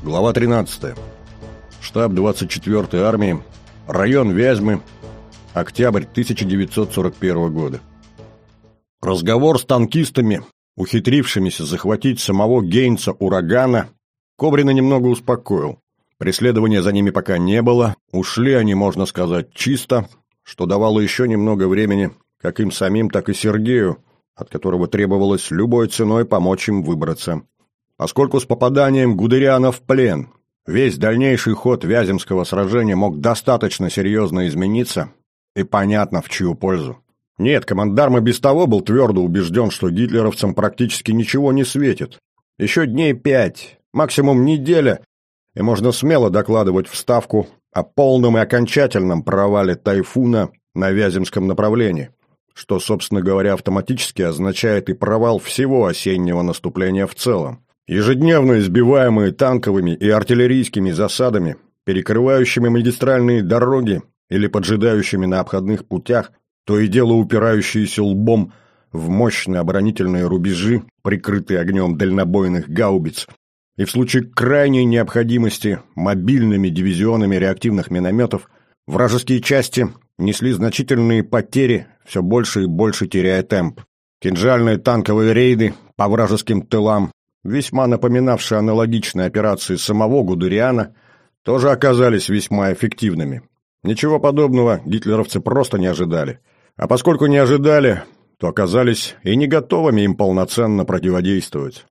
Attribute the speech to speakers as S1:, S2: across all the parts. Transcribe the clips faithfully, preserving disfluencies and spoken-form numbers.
S1: Глава тринадцатая. Штаб двадцать четвёртой армии. Район Вязьмы. Октябрь тысяча девятьсот сорок первого года. Разговор с танкистами, ухитрившимися захватить самого Гейнца Урагана, Кобрина немного успокоил. Преследования за ними пока не было, ушли они, можно сказать, чисто, что давало еще немного времени как им самим, так и Сергею, от которого требовалось любой ценой помочь им выбраться. Поскольку с попаданием Гудериана в плен весь дальнейший ход Вяземского сражения мог достаточно серьезно измениться, и понятно, в чью пользу. Нет, командарм и без того был твердо убежден, что гитлеровцам практически ничего не светит. Еще дней пять, максимум неделя, и можно смело докладывать в Ставку о полном и окончательном провале «Тайфуна» на Вяземском направлении, что, собственно говоря, автоматически означает и провал всего осеннего наступления в целом. Ежедневно избиваемые танковыми и артиллерийскими засадами, перекрывающими магистральные дороги или поджидающими на обходных путях, то и дело упирающиеся лбом в мощные оборонительные рубежи, прикрытые огнем дальнобойных гаубиц, и в случае крайней необходимости мобильными дивизионами реактивных минометов, вражеские части несли значительные потери, все больше и больше теряя темп. Кинжальные танковые рейды по вражеским тылам, весьма напоминавшие аналогичные операции самого Гудериана, тоже оказались весьма эффективными. Ничего подобного гитлеровцы просто не ожидали. А поскольку не ожидали, то оказались и не готовыми им полноценно противодействовать.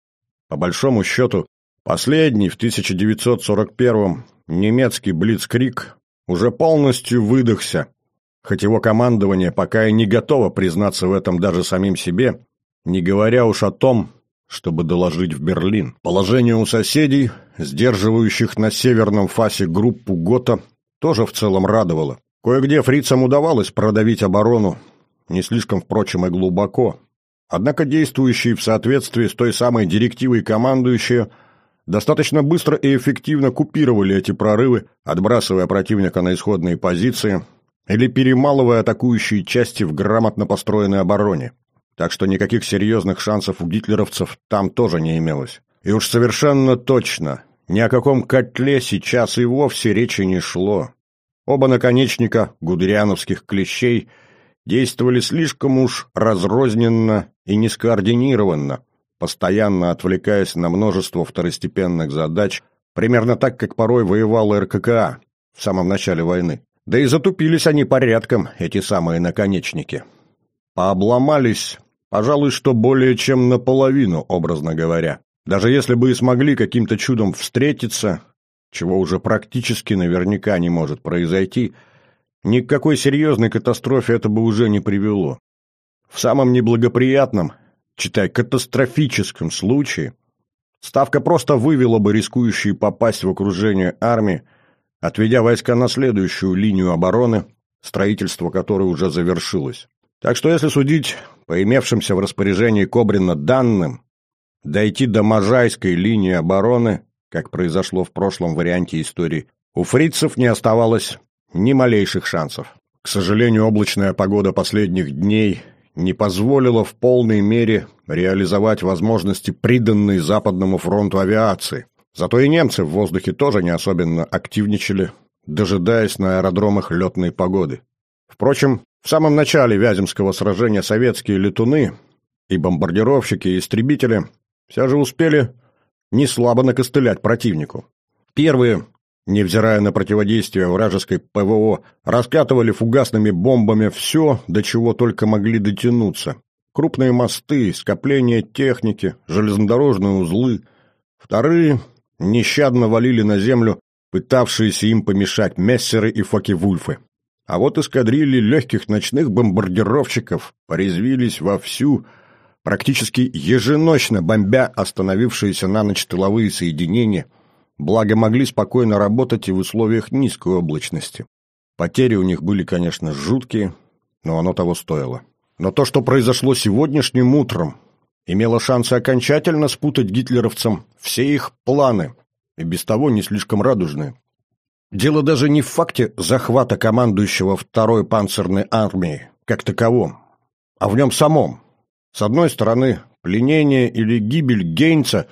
S1: По большому счету, последний в тысяча девятьсот сорок первом немецкий блицкриг уже полностью выдохся, хоть его командование пока и не готово признаться в этом даже самим себе, не говоря уж о том, чтобы доложить в Берлин. Положение у соседей, сдерживающих на северном фасе группу Гота, тоже в целом радовало. Кое-где фрицам удавалось продавить оборону, не слишком, впрочем, и глубоко. Однако действующие в соответствии с той самой директивой командующие достаточно быстро и эффективно купировали эти прорывы, отбрасывая противника на исходные позиции или перемалывая атакующие части в грамотно построенной обороне. Так что никаких серьезных шансов у гитлеровцев там тоже не имелось. И уж совершенно точно, ни о каком котле сейчас и вовсе речи не шло. Оба наконечника гудериановских клещей действовали слишком уж разрозненно и нескоординированно, постоянно отвлекаясь на множество второстепенных задач, примерно так, как порой воевал эр ка ка а в самом начале войны. Да и затупились они порядком, эти самые наконечники. Пообломались, пожалуй, что более чем наполовину, образно говоря. Даже если бы и смогли каким-то чудом встретиться, чего уже практически наверняка не может произойти, ни к какой серьезной катастрофе это бы уже не привело. В самом неблагоприятном, читай, катастрофическом случае, Ставка просто вывела бы рискующие попасть в окружение армии, отведя войска на следующую линию обороны, строительство которой уже завершилось. Так что, если судить по имевшимся в распоряжении Кобрина данным, дойти до Можайской линии обороны, как произошло в прошлом варианте истории, у фрицев не оставалось ни малейших шансов. К сожалению, облачная погода последних дней не позволила в полной мере реализовать возможности приданной Западному фронту авиации. Зато и немцы в воздухе тоже не особенно активничали, дожидаясь на аэродромах летной погоды. Впрочем, в самом начале Вяземского сражения советские летуны, и бомбардировщики, и истребители все же успели неслабо накостылять противнику. Первые, невзирая на противодействие вражеской пэ вэ о, раскатывали фугасными бомбами все, до чего только могли дотянуться. Крупные мосты, скопления техники, железнодорожные узлы. Вторые нещадно валили на землю пытавшиеся им помешать мессеры и фоке-вульфы. А вот эскадрильи легких ночных бомбардировщиков порезвились вовсю, практически еженочно бомбя остановившиеся на ночь тыловые соединения, благо могли спокойно работать и в условиях низкой облачности. Потери у них были, конечно, жуткие, но оно того стоило. Но то, что произошло сегодняшним утром, имело шансы окончательно спутать гитлеровцам все их планы, и без того не слишком радужные. Дело даже не в факте захвата командующего второй панцирной армией как таковом, а в нем самом. С одной стороны, пленение или гибель Гейнца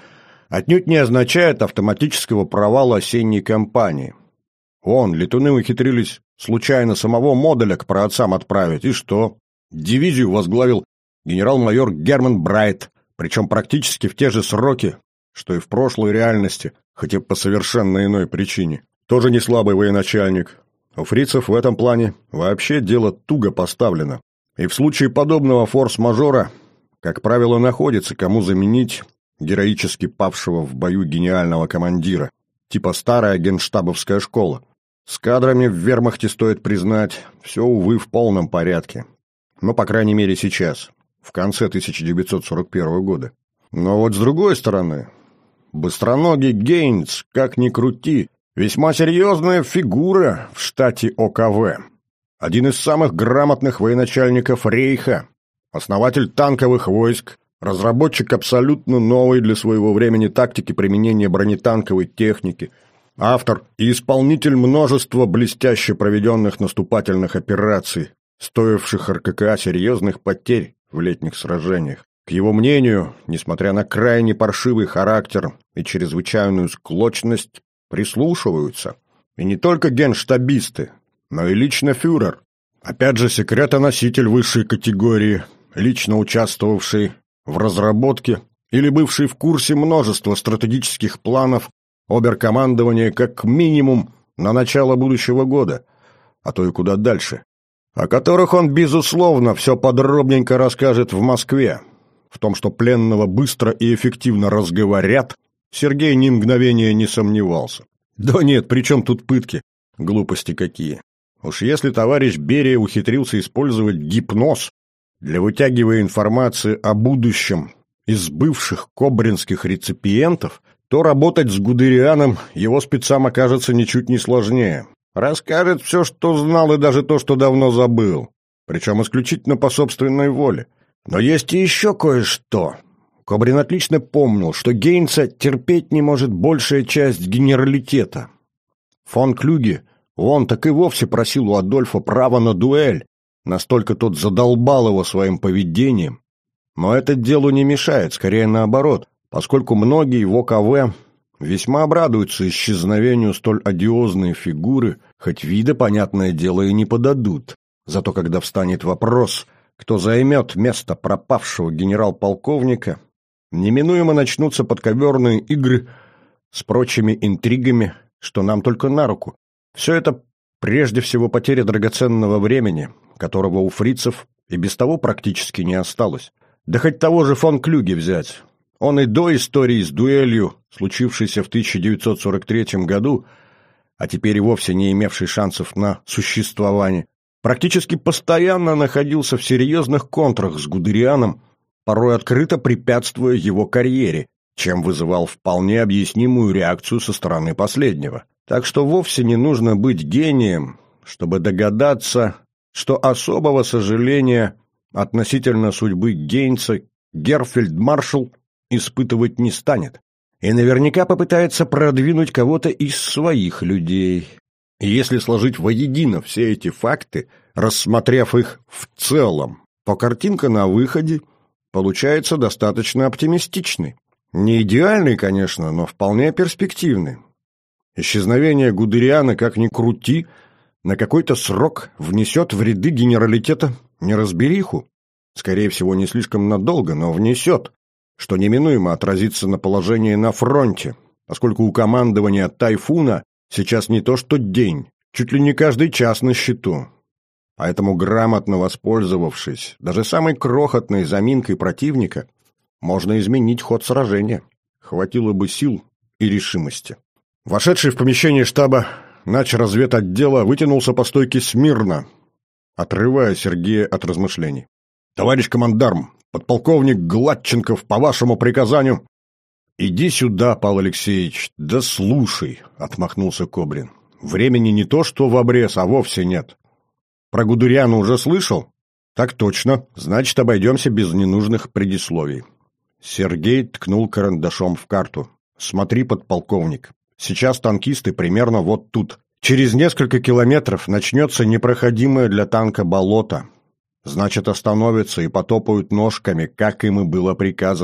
S1: отнюдь не означает автоматического провала осенней кампании. Вон, летуны ухитрились случайно самого Модуля к праотцам отправить, и что? Дивизию возглавил генерал-майор Герман Брайт, причем практически в те же сроки, что и в прошлой реальности, хоть и по совершенно иной причине. Тоже не слабый военачальник. У фрицев в этом плане вообще дело туго поставлено. И в случае подобного форс-мажора, как правило, находится кому заменить героически павшего в бою гениального командира, типа старая генштабовская школа. С кадрами в вермахте, стоит признать, все, увы, в полном порядке. Но, по крайней мере, сейчас, в конце тысяча девятьсот сорок первого года. Но вот с другой стороны, быстроногий Гейнц, как ни крути, весьма серьезная фигура в штате О К В. Один из самых грамотных военачальников Рейха, основатель танковых войск, разработчик абсолютно новой для своего времени тактики применения бронетанковой техники, автор и исполнитель множества блестяще проведенных наступательных операций, стоивших Р К К А серьезных потерь в летних сражениях. К его мнению, несмотря на крайне паршивый характер и чрезвычайную склочность, прислушиваются. И не только генштабисты, но и лично фюрер. Опять же, секретоноситель высшей категории, лично участвовавший в разработке или бывший в курсе множества стратегических планов оберкомандования как минимум на начало будущего года, а то и куда дальше, о которых он, безусловно, все подробненько расскажет в Москве. В том, что пленного быстро и эффективно разговорят, Сергей ни мгновения не сомневался. Да нет, при чем тут пытки? Глупости какие. Уж если товарищ Берия ухитрился использовать гипноз для вытягивания информации о будущем из бывших кобринских реципиентов, то работать с Гудерианом его спецам окажется ничуть не сложнее. Расскажет все, что знал, и даже то, что давно забыл. Причем исключительно по собственной воле. Но есть и еще кое-что. Кобрин отлично помнил, что Гейнца терпеть не может большая часть генералитета. Фон Клюге, он так и вовсе просил у Адольфа права на дуэль, настолько тот задолбал его своим поведением. Но это делу не мешает, скорее наоборот, поскольку многие в О К В весьма обрадуются исчезновению столь одиозной фигуры, хоть вида, понятное дело, и не подадут. Зато когда встанет вопрос, кто займет место пропавшего генерал-полковника, неминуемо начнутся подковерные игры с прочими интригами, что нам только на руку. Все это прежде всего потеря драгоценного времени, которого у фрицев и без того практически не осталось. Да хоть того же фон Клюге взять. Он и до истории с дуэлью, случившейся в тысяча девятьсот сорок третьем году, а теперь и вовсе не имевший шансов на существование, практически постоянно находился в серьезных контрах с Гудерианом, порой открыто препятствуя его карьере, чем вызывал вполне объяснимую реакцию со стороны последнего. Так что вовсе не нужно быть гением, чтобы догадаться, что особого сожаления относительно судьбы Гейнца герфельдмаршал испытывать не станет. И наверняка попытается продвинуть кого-то из своих людей. И если сложить воедино все эти факты, рассмотрев их в целом, то картинка на выходе получается достаточно оптимистичной. Не идеальный, конечно, но вполне перспективный. Исчезновение Гудериана, как ни крути, на какой-то срок внесет в ряды генералитета неразбериху. Скорее всего, не слишком надолго, но внесет, что неминуемо отразится на положении на фронте, поскольку у командования «Тайфуна» сейчас не то что день, чуть ли не каждый час на счету. Поэтому, грамотно воспользовавшись даже самой крохотной заминкой противника, можно изменить ход сражения. Хватило бы сил и решимости. Вошедший в помещение штаба начразведотдела вытянулся по стойке смирно, отрывая Сергея от размышлений. «Товарищ командарм, подполковник Гладченков, по вашему приказанию...» «Иди сюда, Павел Алексеевич, да слушай», — отмахнулся Кобрин. «Времени не то что в обрез, а вовсе нет. Про Гудериана уже слышал?» «Так точно. Значит, обойдемся без ненужных предисловий». Сергей ткнул карандашом в карту. «Смотри, подполковник, сейчас танкисты примерно вот тут. Через несколько километров начнется непроходимое для танка болото. Значит, остановятся и потопают ножками, как им и было приказано.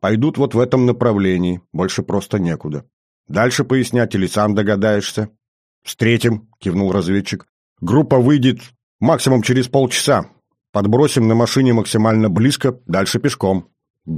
S1: Пойдут вот в этом направлении, больше просто некуда. Дальше пояснять или сам догадаешься? Встретим, кивнул разведчик. Группа выйдет максимум через полчаса. Подбросим на машине максимально близко, дальше пешком.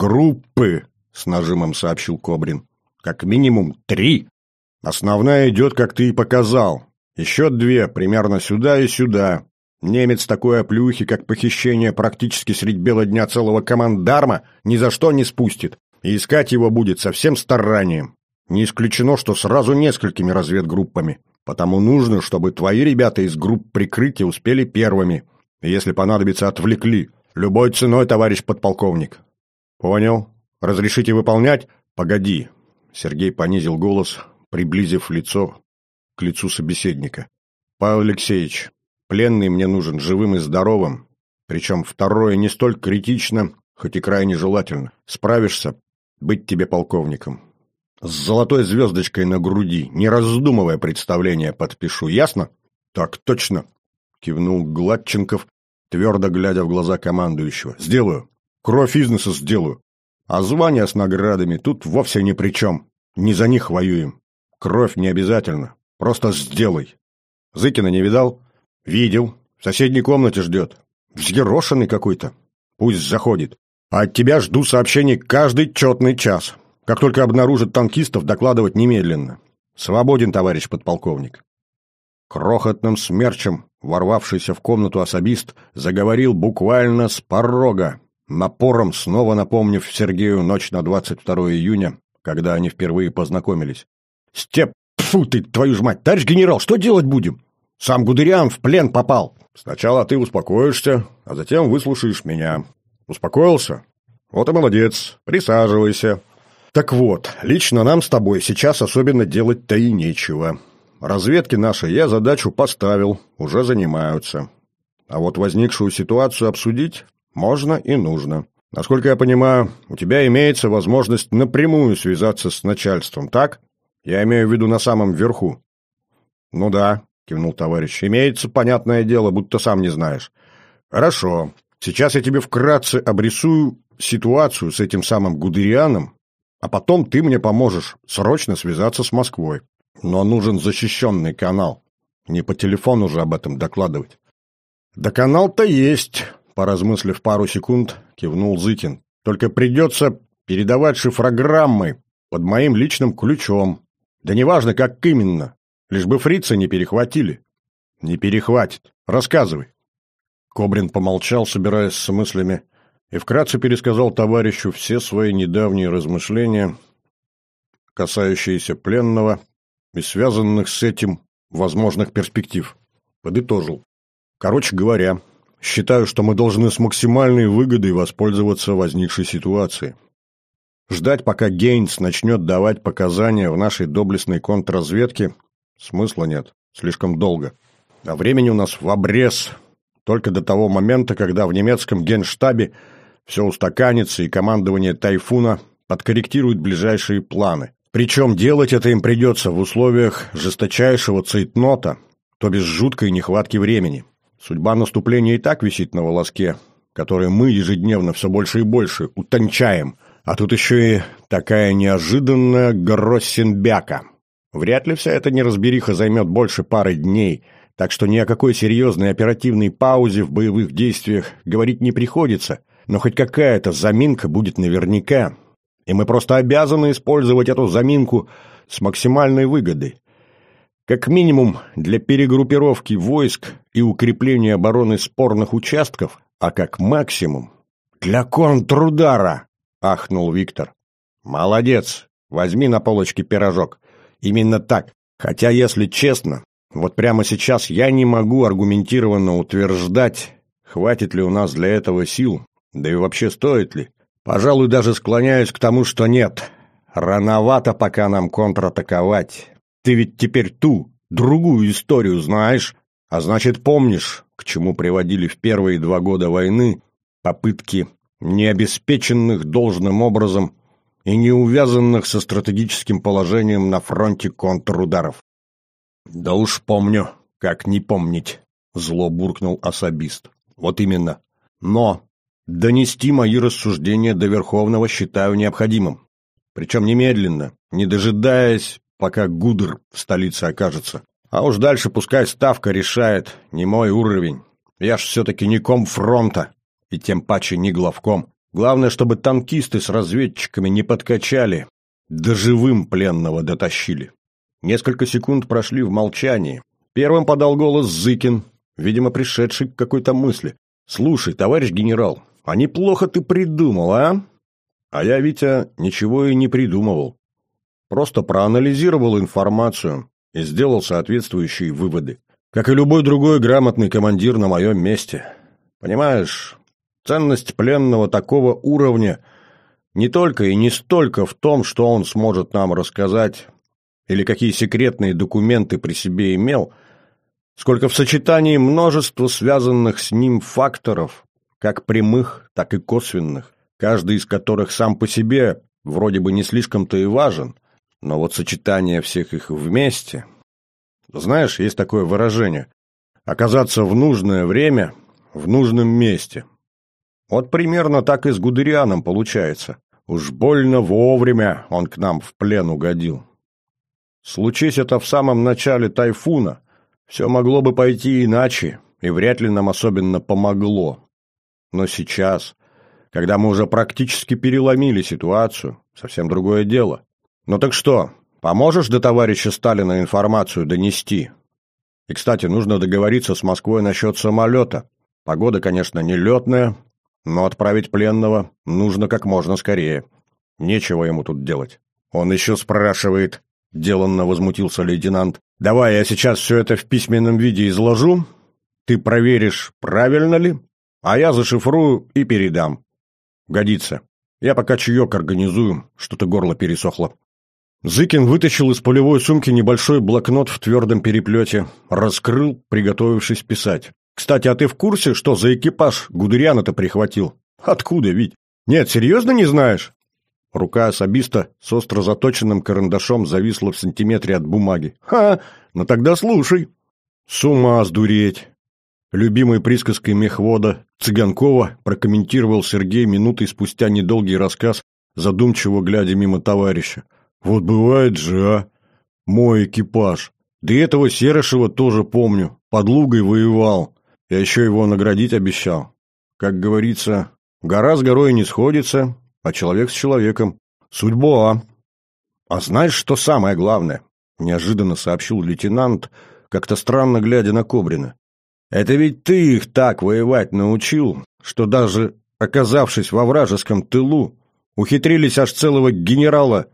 S1: Группы, с нажимом сообщил Кобрин. Как минимум три. Основная идет, как ты и показал. Еще две, примерно сюда и сюда. Немец такой оплюхи, как похищение практически средь бела дня целого командарма, ни за что не спустит. И искать его будет со всем старанием. Не исключено, что сразу несколькими разведгруппами. Потому нужно, чтобы твои ребята из групп прикрытия успели первыми. И если понадобится, отвлекли. Любой ценой, товарищ подполковник. Понял. Разрешите выполнять? Погоди. Сергей понизил голос, приблизив лицо к лицу собеседника. Павел Алексеевич, пленный мне нужен живым и здоровым. Причем второе не столь критично, хоть и крайне желательно. Справишься? Быть тебе полковником. С золотой звездочкой на груди, не раздумывая представление, подпишу. Ясно? Так точно. Кивнул Гладченков, твердо глядя в глаза командующего. Сделаю. Кровь из носа сделаю. А звания с наградами тут вовсе ни при чем. Не за них воюем. Кровь не обязательно. Просто сделай. Зыкина не видал? Видел. В соседней комнате ждет. Взъерошенный какой-то. Пусть заходит. А от тебя жду сообщений каждый четный час. Как только обнаружат танкистов, докладывать немедленно. Свободен, товарищ подполковник. Крохотным смерчем, ворвавшийся в комнату особист, заговорил буквально с порога, напором снова напомнив Сергею ночь на двадцать второе июня, когда они впервые познакомились. «Степ, фу ты, твою ж мать, товарищ генерал, что делать будем? Сам Гудериан в плен попал. Сначала ты успокоишься, а затем выслушаешь меня. Успокоился? Вот и молодец, присаживайся. Так вот, лично нам с тобой сейчас особенно делать-то и нечего. Разведки наши я задачу поставил, уже занимаются. А вот возникшую ситуацию обсудить можно и нужно. Насколько я понимаю, у тебя имеется возможность напрямую связаться с начальством, так? Я имею в виду на самом верху. Ну да, кивнул товарищ, имеется, понятное дело, будто сам не знаешь. Хорошо, сейчас я тебе вкратце обрисую ситуацию с этим самым Гудерианом, а потом ты мне поможешь срочно связаться с Москвой. Но нужен защищенный канал. Не по телефону же об этом докладывать. Да канал-то есть, поразмыслив пару секунд, кивнул Зыкин. Только придется передавать шифрограммы под моим личным ключом. Да неважно, как именно. Лишь бы фрицы не перехватили. Не перехватит. Рассказывай. Кобрин помолчал, собираясь с мыслями, и вкратце пересказал товарищу все свои недавние размышления, касающиеся пленного и связанных с этим возможных перспектив. Подытожил. Короче говоря, считаю, что мы должны с максимальной выгодой воспользоваться возникшей ситуацией. Ждать, пока Гейнс начнет давать показания в нашей доблестной контрразведке, смысла нет, слишком долго. А времени у нас в обрез, только до того момента, когда в немецком генштабе все устаканится и командование «Тайфуна» подкорректирует ближайшие планы. Причем делать это им придется в условиях жесточайшего цейтнота, то без жуткой нехватки времени. Судьба наступления и так висит на волоске, который мы ежедневно все больше и больше утончаем, а тут еще и такая неожиданная гроссенбяка. Вряд ли вся эта неразбериха займет больше пары дней, так что ни о какой серьезной оперативной паузе в боевых действиях говорить не приходится, но хоть какая-то заминка будет наверняка. И мы просто обязаны использовать эту заминку с максимальной выгодой. Как минимум для перегруппировки войск и укрепления обороны спорных участков, а как максимум для контрудара, ахнул Виктор. Молодец, возьми на полочке пирожок. Именно так. Хотя, если честно, вот прямо сейчас я не могу аргументированно утверждать, хватит ли у нас для этого сил, да и вообще стоит ли. Пожалуй, даже склоняюсь к тому, что нет. Рановато пока нам контратаковать. Ты ведь теперь ту, другую историю знаешь, а значит помнишь, к чему приводили в первые два года войны попытки необеспеченных должным образом и не увязанных со стратегическим положением на фронте контрударов. Да уж помню, как не помнить, зло буркнул особист. Вот именно. Но Донести мои рассуждения до Верховного считаю необходимым. Причем немедленно, не дожидаясь, пока Гудр в столице окажется. А уж дальше пускай Ставка решает, не мой уровень. Я ж все-таки не ком фронта, и тем паче не главком. Главное, чтобы танкисты с разведчиками не подкачали, да живым пленного дотащили. Несколько секунд прошли в молчании. Первым подал голос Зыкин, видимо, пришедший к какой-то мысли. «Слушай, товарищ генерал, а неплохо ты придумал, а?» А я, Витя, ничего и не придумывал. Просто проанализировал информацию и сделал соответствующие выводы. Как и любой другой грамотный командир на моем месте. Понимаешь, ценность пленного такого уровня не только и не столько в том, что он сможет нам рассказать или какие секретные документы при себе имел, сколько в сочетании множества связанных с ним факторов, как прямых, так и косвенных, каждый из которых сам по себе вроде бы не слишком-то и важен, но вот сочетание всех их вместе... Знаешь, есть такое выражение – оказаться в нужное время в нужном месте. Вот примерно так и с Гудерианом получается. Уж больно вовремя он к нам в плен угодил. Случись это в самом начале тайфуна, все могло бы пойти иначе, и вряд ли нам особенно помогло. Но сейчас, когда мы уже практически переломили ситуацию, совсем другое дело. Ну так что, поможешь до товарища Сталина информацию донести? И, кстати, нужно договориться с Москвой насчет самолета. Погода, конечно, не летная, но отправить пленного нужно как можно скорее. Нечего ему тут делать. Он еще спрашивает, деланно возмутился лейтенант. Давай я сейчас все это в письменном виде изложу, ты проверишь, правильно ли, а я зашифрую и передам. Годится. Я пока чаек организую, что-то горло пересохло. Зыкин вытащил из полевой сумки небольшой блокнот в твердом переплете, раскрыл, приготовившись писать. «Кстати, а ты в курсе, что за экипаж Гудериана-то прихватил?» «Откуда, Вить? Нет, серьезно не знаешь?» Рука особиста с остро заточенным карандашом зависла в сантиметре от бумаги. «Ха! Ну тогда слушай!» «С ума сдуреть!» Любимой присказкой мехвода Цыганкова прокомментировал Сергей минутой спустя недолгий рассказ, задумчиво глядя мимо товарища. «Вот бывает же, а! Мой экипаж! Да и этого Серышева тоже помню, под Лугой воевал. Я еще его наградить обещал. Как говорится, гора с горой не сходится, а человек с человеком. Судьба! А знаешь, что самое главное?» Неожиданно сообщил лейтенант, как-то странно глядя на Кобрина. «Это ведь ты их так воевать научил, что даже оказавшись во вражеском тылу, ухитрились аж целого генерала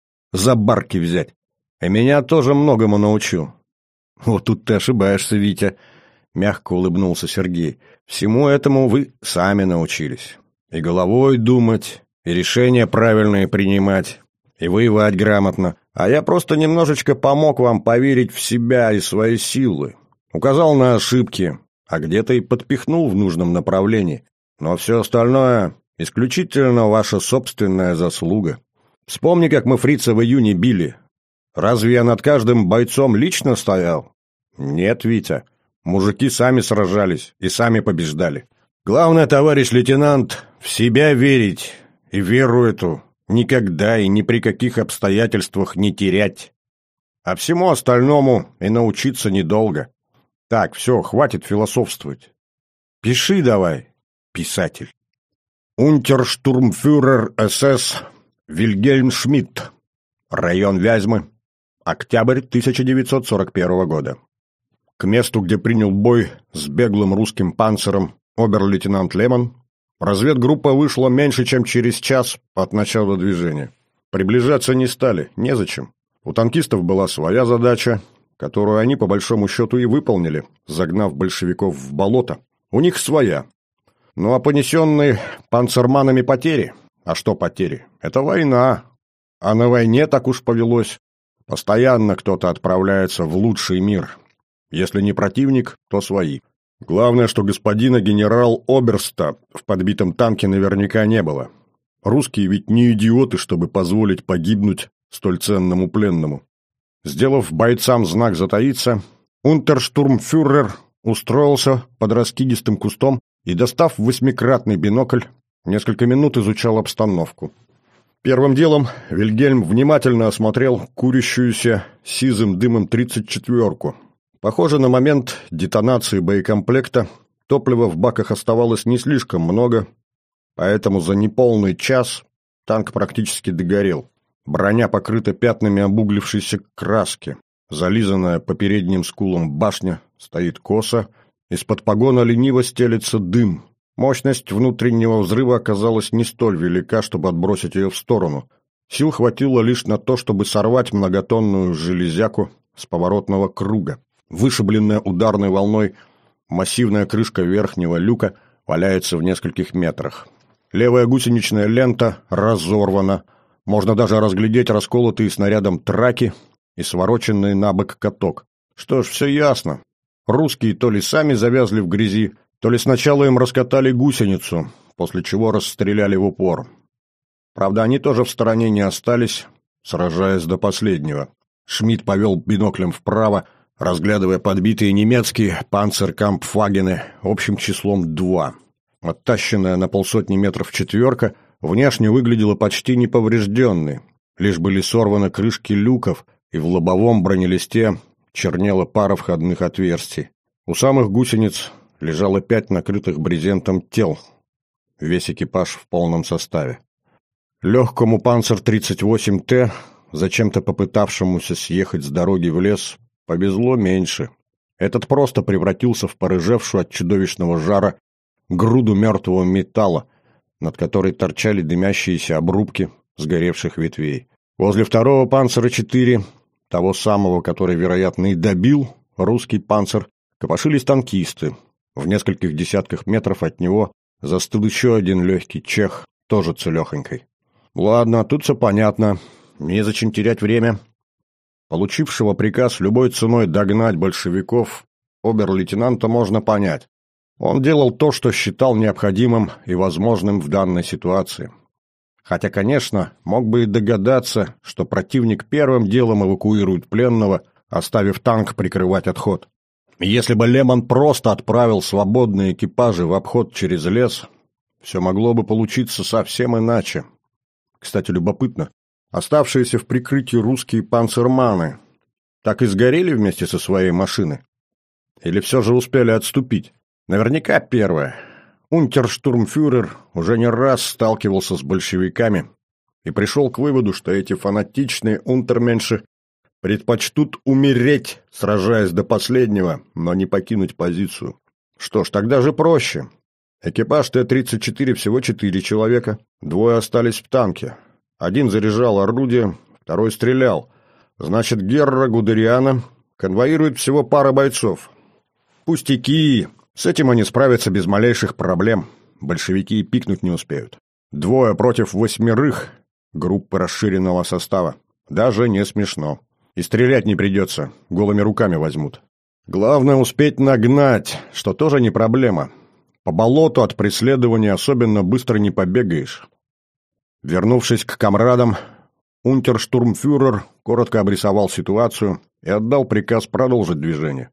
S1: за барки взять. И меня тоже многому научил». «Вот тут ты ошибаешься, Витя», — мягко улыбнулся Сергей. «Всему этому вы сами научились. И головой думать, и решения правильные принимать, и воевать грамотно. А я просто немножечко помог вам поверить в себя и свои силы. Указал на ошибки, а где-то и подпихнул в нужном направлении. Но все остальное исключительно ваша собственная заслуга. Вспомни, как мы фрица в июне били. Разве я над каждым бойцом лично стоял? Нет, Витя. Мужики сами сражались и сами побеждали. Главное, товарищ лейтенант, в себя верить, и веру эту никогда и ни при каких обстоятельствах не терять. А всему остальному и научиться недолго. Так, все, хватит философствовать. Пиши давай, писатель. Унтерштурмфюрер СС Вильгельм Шмидт. Район Вязьмы. Октябрь тысяча девятьсот сорок первого года. К месту, где принял бой с беглым русским панцером обер-лейтенант Лемон, разведгруппа вышла меньше, чем через час от начала движения. Приближаться не стали, незачем. У танкистов была своя задача, которую они по большому счету и выполнили, загнав большевиков в болото. У них своя. Ну а понесенные панцерманами потери? А что потери? Это война. А на войне так уж повелось. Постоянно кто-то отправляется в лучший мир. Если не противник, то свои. Главное, что господина генерал-оберста в подбитом танке наверняка не было. Русские ведь не идиоты, чтобы позволить погибнуть столь ценному пленному. Сделав бойцам знак затаиться, унтерштурмфюрер устроился под раскидистым кустом, и, достав восьмикратный бинокль, несколько минут изучал обстановку. Первым делом Вильгельм внимательно осмотрел курящуюся сизым дымом тридцать четвёрку. Похоже, на момент детонации боекомплекта топлива в баках оставалось не слишком много, поэтому за неполный час танк практически догорел. Броня покрыта пятнами обуглившейся краски. Зализанная по передним скулам башня стоит косо. Из-под погона лениво стелется дым. Мощность внутреннего взрыва оказалась не столь велика, чтобы отбросить ее в сторону. Сил хватило лишь на то, чтобы сорвать многотонную железяку с поворотного круга. Вышибленная ударной волной массивная крышка верхнего люка валяется в нескольких метрах. Левая гусеничная лента разорвана. Можно даже разглядеть расколотые снарядом траки и свороченный на бок каток. Что ж, все ясно. Русские то ли сами завязли в грязи, то ли сначала им раскатали гусеницу, после чего расстреляли в упор. Правда, они тоже в стороне не остались, сражаясь до последнего. Шмидт повел биноклем вправо, разглядывая подбитые немецкие панцеркампфвагены общим числом два. Оттащенная на полсотни метров четверка внешне выглядела почти неповрежденной, лишь были сорваны крышки люков, и в лобовом бронелисте чернела пара входных отверстий. У самых гусениц лежало пять накрытых брезентом тел, весь экипаж в полном составе. Легкому «Панцер тридцать восемь Т», зачем-то попытавшемуся съехать с дороги в лес, повезло меньше. Этот просто превратился в порыжевшую от чудовищного жара груду мертвого металла, над которой торчали дымящиеся обрубки сгоревших ветвей. Возле второго «Панцера четыре», того самого, который, вероятно, и добил русский «Панцер», копошились танкисты. В нескольких десятках метров от него застыл еще один легкий чех, тоже целехонькой. Ладно, тут все понятно. Незачем терять время. Получившего приказ любой ценой догнать большевиков обер-лейтенанта можно понять. Он делал то, что считал необходимым и возможным в данной ситуации. Хотя, конечно, мог бы и догадаться, что противник первым делом эвакуирует пленного, оставив танк прикрывать отход. Если бы Лемон просто отправил свободные экипажи в обход через лес, все могло бы получиться совсем иначе. Кстати, любопытно, оставшиеся в прикрытии русские панцерманы так и сгорели вместе со своей машиной? Или все же успели отступить? Наверняка первое. Унтерштурмфюрер уже не раз сталкивался с большевиками и пришел к выводу, что эти фанатичные унтерменши предпочтут умереть, сражаясь до последнего, но не покинуть позицию. Что ж, тогда же проще. Экипаж Т тридцать четыре всего четыре человека, двое остались в танке. Один заряжал орудие, второй стрелял. Значит, Герра Гудериана конвоирует всего пара бойцов. Пустяки! С этим они справятся без малейших проблем. Большевики и пикнуть не успеют. Двое против восьмерых группы расширенного состава. Даже не смешно. И стрелять не придется, голыми руками возьмут. Главное успеть нагнать, что тоже не проблема. По болоту от преследования особенно быстро не побегаешь. Вернувшись к комрадам, унтерштурмфюрер коротко обрисовал ситуацию и отдал приказ продолжить движение.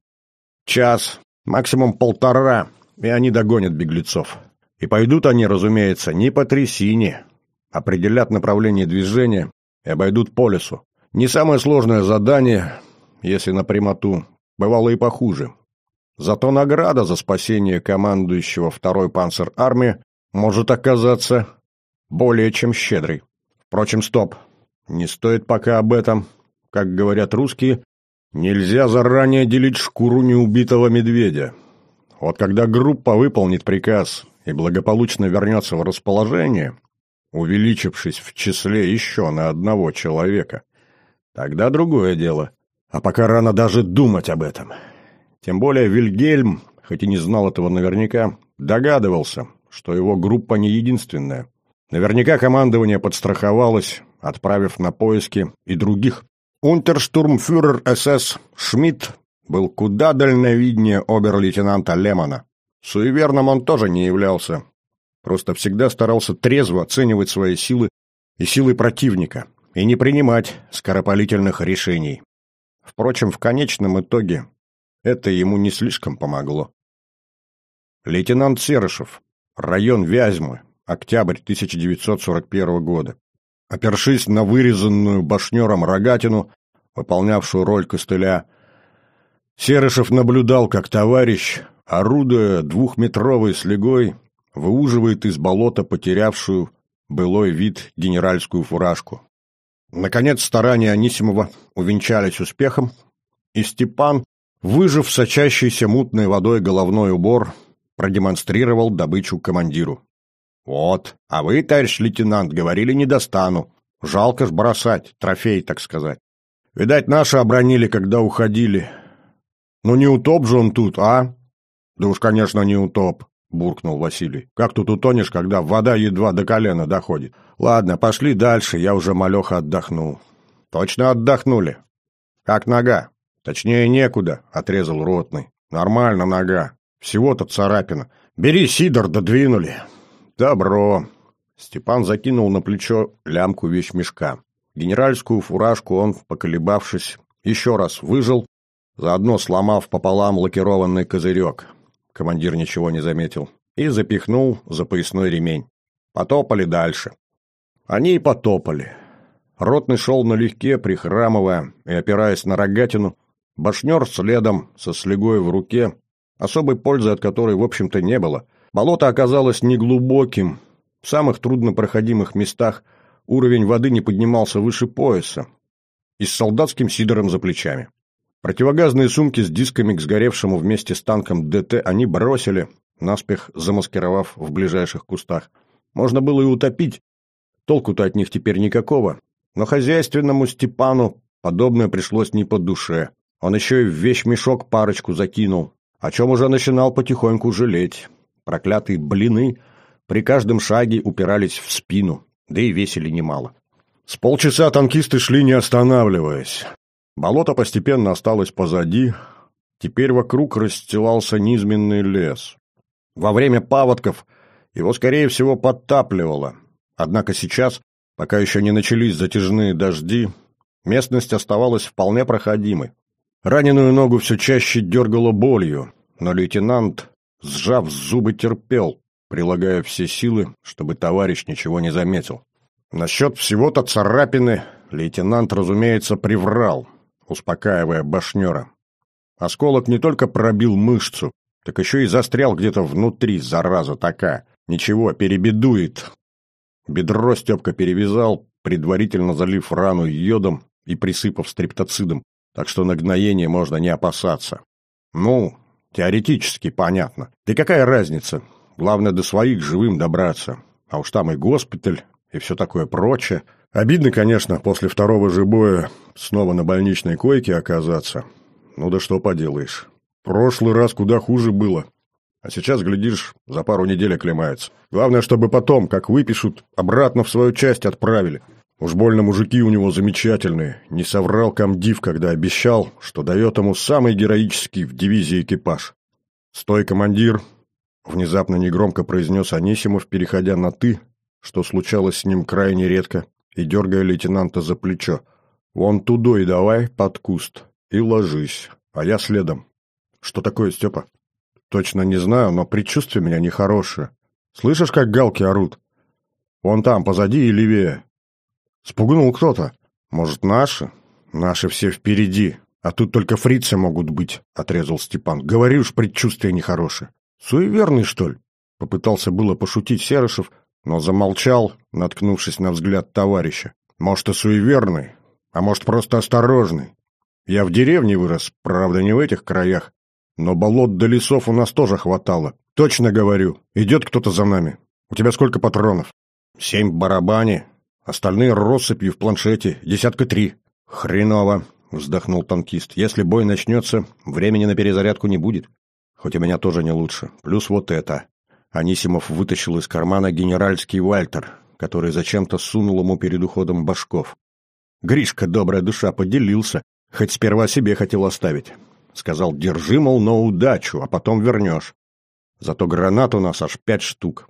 S1: Час, максимум полтора, и они догонят беглецов. И пойдут они, разумеется, не по трясине, определят направление движения и обойдут по лесу. Не самое сложное задание, если на прямоту, бывало и похуже. Зато награда за спасение командующего второй панцер-армии может оказаться более чем щедрой. Впрочем, стоп, не стоит пока об этом. Как говорят русские, нельзя заранее делить шкуру неубитого медведя. Вот когда группа выполнит приказ и благополучно вернется в расположение, увеличившись в числе еще на одного человека, тогда другое дело. А пока рано даже думать об этом. Тем более Вильгельм, хоть и не знал этого наверняка, догадывался, что его группа не единственная. Наверняка командование подстраховалось, отправив на поиски и других. Унтерштурмфюрер СС Шмидт был куда дальновиднее обер-лейтенанта Лемона. Суеверным он тоже не являлся. Просто всегда старался трезво оценивать свои силы и силы противника и не принимать скоропалительных решений. Впрочем, в конечном итоге это ему не слишком помогло. Лейтенант Серышев. Район Вязьмы. Октябрь тысяча девятьсот сорок первого года. Опершись на вырезанную башнером рогатину, выполнявшую роль костыля, Серышев наблюдал, как товарищ, орудуя двухметровой слегой, выуживает из болота потерявшую былой вид генеральскую фуражку. Наконец старания Анисимова увенчались успехом, и Степан, выжав сочащийся мутной водой головной убор, продемонстрировал добычу командиру. «Вот, а вы, товарищ лейтенант, говорили, не достану. Жалко ж бросать, трофей, так сказать. Видать, наши обронили, когда уходили. Ну не утоп же он тут, а?» «Да уж, конечно, не утоп», — буркнул Василий. «Как тут утонешь, когда вода едва до колена доходит? Ладно, пошли дальше, я уже малеха отдохнул». «Точно отдохнули? Как нога?» «Точнее, некуда», — отрезал ротный. «Нормально нога. Всего-то царапина. Бери, Сидор, додвинули». «Добро». Степан закинул на плечо лямку вещмешка. Генеральскую фуражку он, поколебавшись, еще раз выжил, заодно сломав пополам лакированный козырек. Командир ничего не заметил. И запихнул за поясной ремень. Потопали дальше. Они и потопали. Ротный шел налегке, прихрамывая и опираясь на рогатину. Башнер следом, со слегой в руке, особой пользы от которой, в общем-то, не было. Болото оказалось неглубоким. В самых труднопроходимых местах уровень воды не поднимался выше пояса. И с солдатским сидором за плечами. Противогазные сумки с дисками к сгоревшему вместе с танком ДТ они бросили, наспех замаскировав в ближайших кустах. Можно было и утопить. Толку-то от них теперь никакого. Но хозяйственному Степану подобное пришлось не по душе. Он еще и в вещмешок парочку закинул, о чем уже начинал потихоньку жалеть. Проклятые блины при каждом шаге упирались в спину, да и весили немало. С полчаса танкисты шли, не останавливаясь. Болото постепенно осталось позади, теперь вокруг расстилался низменный лес. Во время паводков его, скорее всего, подтапливало. Однако сейчас, пока еще не начались затяжные дожди, местность оставалась вполне проходимой. Раненую ногу все чаще дергало болью, но лейтенант, сжав зубы, терпел, прилагая все силы, чтобы товарищ ничего не заметил. Насчет всего-то царапины лейтенант, разумеется, приврал, успокаивая башнера. Осколок не только пробил мышцу, так еще и застрял где-то внутри, зараза такая. Ничего, перебедует. Бедро Степка перевязал, предварительно залив рану йодом и присыпав стрептоцидом, так что на гноение можно не опасаться. Ну, теоретически понятно. Да какая разница? Главное, до своих живым добраться. А уж там и госпиталь, и все такое прочее. Обидно, конечно, после второго же боя снова на больничной койке оказаться. Ну да что поделаешь. Прошлый раз куда хуже было. А сейчас, глядишь, за пару недель оклемается. Главное, чтобы потом, как выпишут, обратно в свою часть отправили. Уж больно мужики у него замечательные. Не соврал комдив, когда обещал, что дает ему самый героический в дивизии экипаж. «Стой, командир!» — внезапно негромко произнес Анисимов, переходя на «ты», что случалось с ним крайне редко, и дергая лейтенанта за плечо. «Вон тудой давай, под куст, и ложись, а я следом». «Что такое, Степа?» «Точно не знаю, но предчувствие у меня нехорошее. Слышишь, как галки орут? Вон там, позади и левее. Спугнул кто-то. Может, наши? Наши все впереди, а тут только фрицы могут быть», — отрезал Степан. «Говори уж, предчувствие нехорошее». «Суеверный, что ли?» — попытался было пошутить Серышев, но замолчал, наткнувшись на взгляд товарища. «Может, и суеверный, а может, просто осторожный. Я в деревне вырос, правда, не в этих краях, но болот до лесов у нас тоже хватало. Точно говорю, идет кто-то за нами. У тебя сколько патронов?» «Семь в барабане, остальные россыпью в планшете, десятка три». «Хреново», — вздохнул танкист. «Если бой начнется, времени на перезарядку не будет. Хоть у меня тоже не лучше. Плюс вот это». Анисимов вытащил из кармана генеральский вальтер, который зачем-то сунул ему перед уходом Башков. Гришка, добрая душа, поделился, хоть сперва себе хотел оставить. Сказал: «Держи, мол, на удачу, а потом вернешь. Зато гранат у нас аж пять штук».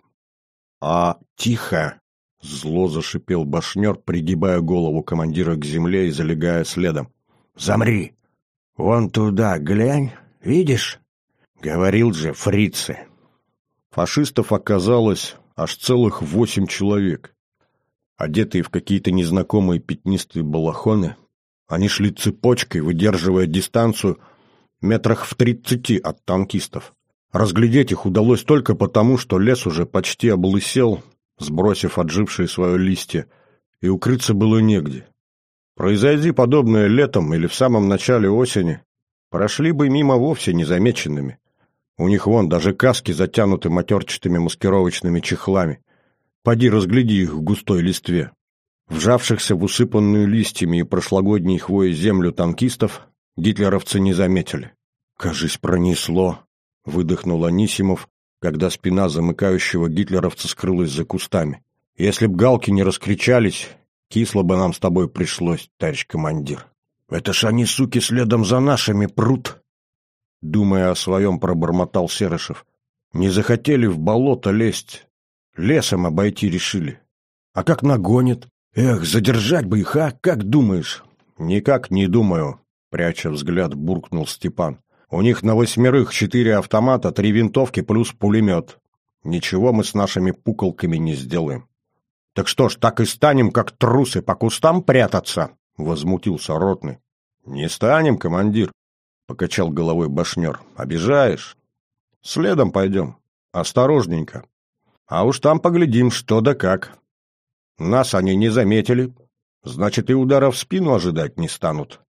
S1: «А, тихо!» — зло зашипел башнер, пригибая голову командира к земле и залегая следом. «Замри! Вон туда глянь, видишь? Говорил же, фрицы!» Фашистов оказалось аж целых восемь человек. Одетые в какие-то незнакомые пятнистые балахоны, они шли цепочкой, выдерживая дистанцию метрах в тридцати от танкистов. Разглядеть их удалось только потому, что лес уже почти облысел, сбросив отжившие свое листья, и укрыться было негде. Произойди подобное летом или в самом начале осени, прошли бы мимо вовсе незамеченными. У них вон даже каски затянуты матерчатыми маскировочными чехлами. Поди разгляди их в густой листве. Вжавшихся в усыпанную листьями и прошлогодней хвоей землю танкистов гитлеровцы не заметили. «Кажись, пронесло», — выдохнул Анисимов, когда спина замыкающего гитлеровца скрылась за кустами. «Если б галки не раскричались, кисло бы нам с тобой пришлось, товарищ командир». «Это ж они, суки, следом за нашими прут!» Думая о своем, пробормотал Серышев. «Не захотели в болото лезть, лесом обойти решили. А как нагонят? Эх, задержать бы их, а? Как думаешь?» «Никак не думаю», — пряча взгляд, буркнул Степан. «У них на восьмерых четыре автомата, три винтовки плюс пулемет. Ничего мы с нашими пуколками не сделаем». «Так что ж, так и станем, как трусы, по кустам прятаться?» — возмутился ротный. «Не станем, командир», — покачал головой башнер. «Обижаешь? Следом пойдем. Осторожненько. А уж там поглядим, что да как. Нас они не заметили, значит, и удара в спину ожидать не станут».